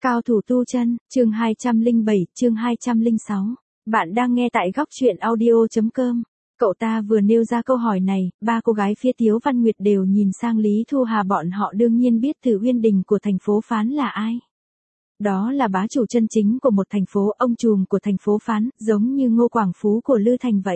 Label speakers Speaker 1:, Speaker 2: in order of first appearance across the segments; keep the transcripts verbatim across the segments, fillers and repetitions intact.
Speaker 1: Cao thủ tu chân, chương hai trăm lẻ bảy, chương hai trăm lẻ sáu. Bạn đang nghe tại góc truyện audio chấm com. Cậu ta vừa nêu ra câu hỏi này, ba cô gái phía Tiếu Văn Nguyệt đều nhìn sang Lý Thu Hà, bọn họ đương nhiên biết Từ Uyên Đình của thành phố Phán là ai. Đó là bá chủ chân chính của một thành phố, ông trùm của thành phố Phán, giống như Ngô Quảng Phú của Lư Thành vậy.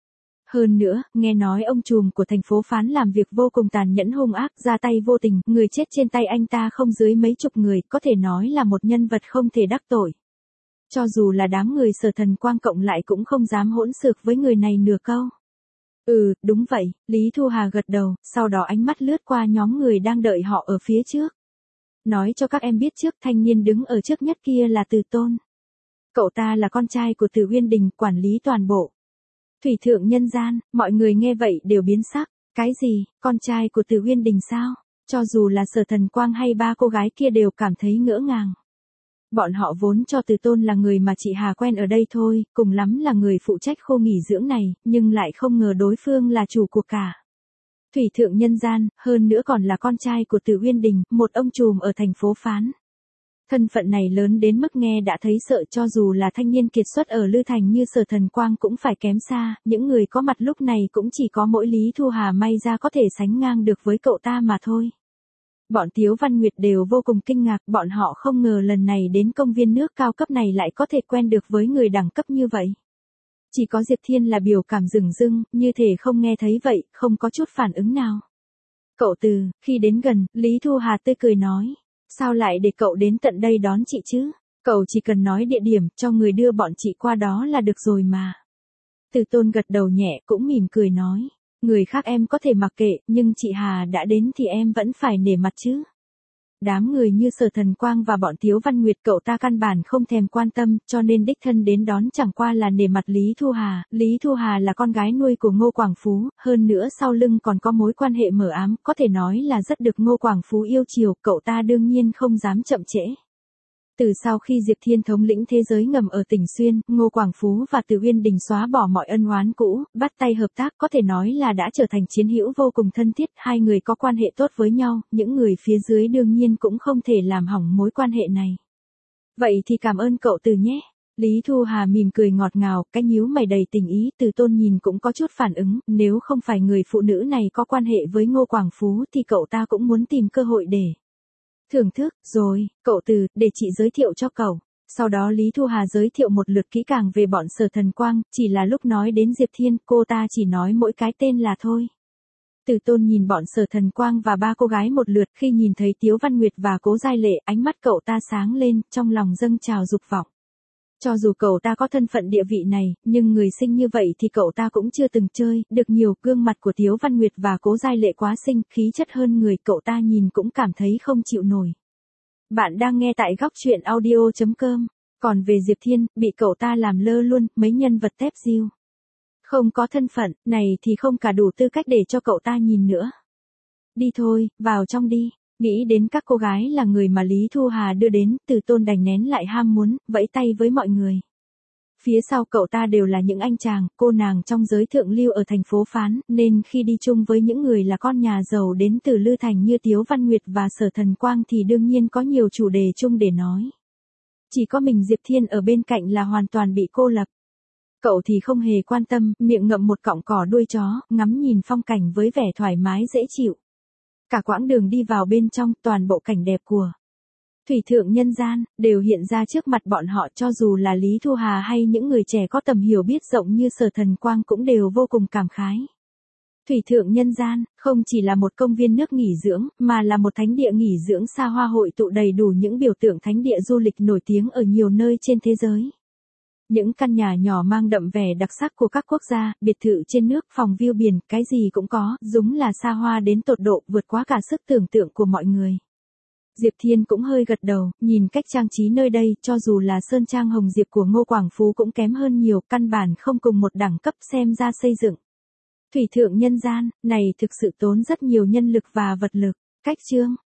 Speaker 1: Hơn nữa, nghe nói ông trùm của thành phố Phán làm việc vô cùng tàn nhẫn hung ác, ra tay vô tình, người chết trên tay anh ta không dưới mấy chục người, có thể nói là một nhân vật không thể đắc tội. Cho dù là đám người Sở Thần Quang cộng lại cũng không dám hỗn xược với người này nửa câu. Ừ, đúng vậy, Lý Thu Hà gật đầu, sau đó ánh mắt lướt qua nhóm người đang đợi họ ở phía trước. Nói cho các em biết trước, thanh niên đứng ở trước nhất kia là Từ Tôn. Cậu ta là con trai của Từ Uyên Đình, quản lý toàn bộ Thủy Thượng nhân gian. Mọi người nghe vậy đều biến sắc. Cái gì, con trai của Từ Uyên Đình sao? Cho dù là Sở Thần Quang hay ba cô gái kia đều cảm thấy ngỡ ngàng. Bọn họ vốn cho Từ Tôn là người mà chị Hà quen ở đây thôi, cùng lắm là người phụ trách khu nghỉ dưỡng này, nhưng lại không ngờ đối phương là chủ của cả Thủy Thượng nhân gian, hơn nữa còn là con trai của Từ Uyên Đình, một ông trùm ở thành phố Phán. Thân phận này lớn đến mức nghe đã thấy sợ, cho dù là thanh niên kiệt xuất ở Lư Thành như Sở Thần Quang cũng phải kém xa, những người có mặt lúc này cũng chỉ có mỗi Lý Thu Hà may ra có thể sánh ngang được với cậu ta mà thôi. Bọn Tiếu Văn Nguyệt đều vô cùng kinh ngạc, bọn họ không ngờ lần này đến công viên nước cao cấp này lại có thể quen được với người đẳng cấp như vậy. Chỉ có Diệp Thiên là biểu cảm rừng rưng, như thể không nghe thấy vậy, không có chút phản ứng nào. Cậu Từ, khi đến gần, Lý Thu Hà tươi cười nói. Sao lại để cậu đến tận đây đón chị chứ? Cậu chỉ cần nói địa điểm, cho người đưa bọn chị qua đó là được rồi mà. Từ Tôn gật đầu nhẹ, cũng mỉm cười nói. Người khác em có thể mặc kệ, nhưng chị Hà đã đến thì em vẫn phải nể mặt chứ. Đám người như Sở Thần Quang và bọn Tiếu Văn Nguyệt cậu ta căn bản không thèm quan tâm, cho nên đích thân đến đón chẳng qua là nể mặt Lý Thu Hà. Lý Thu Hà là con gái nuôi của Ngô Quảng Phú, hơn nữa sau lưng còn có mối quan hệ mờ ám, có thể nói là rất được Ngô Quảng Phú yêu chiều, cậu ta đương nhiên không dám chậm trễ. Từ sau khi Diệp Thiên thống lĩnh thế giới ngầm ở tỉnh Xuyên, Ngô Quảng Phú và Từ Uyên Đình xóa bỏ mọi ân oán cũ, bắt tay hợp tác, có thể nói là đã trở thành chiến hữu vô cùng thân thiết, hai người có quan hệ tốt với nhau, những người phía dưới đương nhiên cũng không thể làm hỏng mối quan hệ này. Vậy thì cảm ơn cậu Từ nhé. Lý Thu Hà mỉm cười ngọt ngào, cái nhíu mày đầy tình ý. Từ Tôn nhìn cũng có chút phản ứng, nếu không phải người phụ nữ này có quan hệ với Ngô Quảng Phú thì cậu ta cũng muốn tìm cơ hội để thưởng thức. Rồi, cậu Từ, để chị giới thiệu cho cậu. Sau đó Lý Thu Hà giới thiệu một lượt kỹ càng về bọn Sở Thần Quang, chỉ là lúc nói đến Diệp Thiên, cô ta chỉ nói mỗi cái tên là thôi. Từ Tôn nhìn bọn Sở Thần Quang và ba cô gái một lượt, khi nhìn thấy Tiếu Văn Nguyệt và Cố Giai Lệ, ánh mắt cậu ta sáng lên, trong lòng dâng trào dục vọng. Cho dù cậu ta có thân phận địa vị này, nhưng người xinh như vậy thì cậu ta cũng chưa từng chơi, được nhiều. Gương mặt của Tiếu Văn Nguyệt và Cố Giai Lệ quá xinh, khí chất hơn người, cậu ta nhìn cũng cảm thấy không chịu nổi. Bạn đang nghe tại góc truyện audio chấm com. Còn về Diệp Thiên, bị cậu ta làm lơ luôn, mấy nhân vật tép diêu, không có thân phận, này thì không cả đủ tư cách để cho cậu ta nhìn nữa. Đi thôi, vào trong đi. Nghĩ đến các cô gái là người mà Lý Thu Hà đưa đến, Từ Tôn đành nén lại ham muốn, vẫy tay với mọi người. Phía sau cậu ta đều là những anh chàng, cô nàng trong giới thượng lưu ở thành phố Phán, nên khi đi chung với những người là con nhà giàu đến từ Lư Thành như Tiếu Văn Nguyệt và Sở Thần Quang thì đương nhiên có nhiều chủ đề chung để nói. Chỉ có mình Diệp Thiên ở bên cạnh là hoàn toàn bị cô lập. Cậu thì không hề quan tâm, miệng ngậm một cọng cỏ đuôi chó, ngắm nhìn phong cảnh với vẻ thoải mái dễ chịu. Cả quãng đường đi vào bên trong, toàn bộ cảnh đẹp của Thủy Thượng nhân gian đều hiện ra trước mặt bọn họ, cho dù là Lý Thu Hà hay những người trẻ có tầm hiểu biết rộng như Sở Thần Quang cũng đều vô cùng cảm khái. Thủy Thượng nhân gian không chỉ là một công viên nước nghỉ dưỡng, mà là một thánh địa nghỉ dưỡng xa hoa hội tụ đầy đủ những biểu tượng thánh địa du lịch nổi tiếng ở nhiều nơi trên thế giới. Những căn nhà nhỏ mang đậm vẻ đặc sắc của các quốc gia, biệt thự trên nước, phòng view biển, cái gì cũng có, đúng là xa hoa đến tột độ, vượt quá cả sức tưởng tượng của mọi người. Diệp Thiên cũng hơi gật đầu, nhìn cách trang trí nơi đây, cho dù là Sơn Trang Hồng Diệp của Ngô Quảng Phú cũng kém hơn nhiều, căn bản không cùng một đẳng cấp, xem ra xây dựng Thủy Thượng nhân gian này thực sự tốn rất nhiều nhân lực và vật lực. Cách chương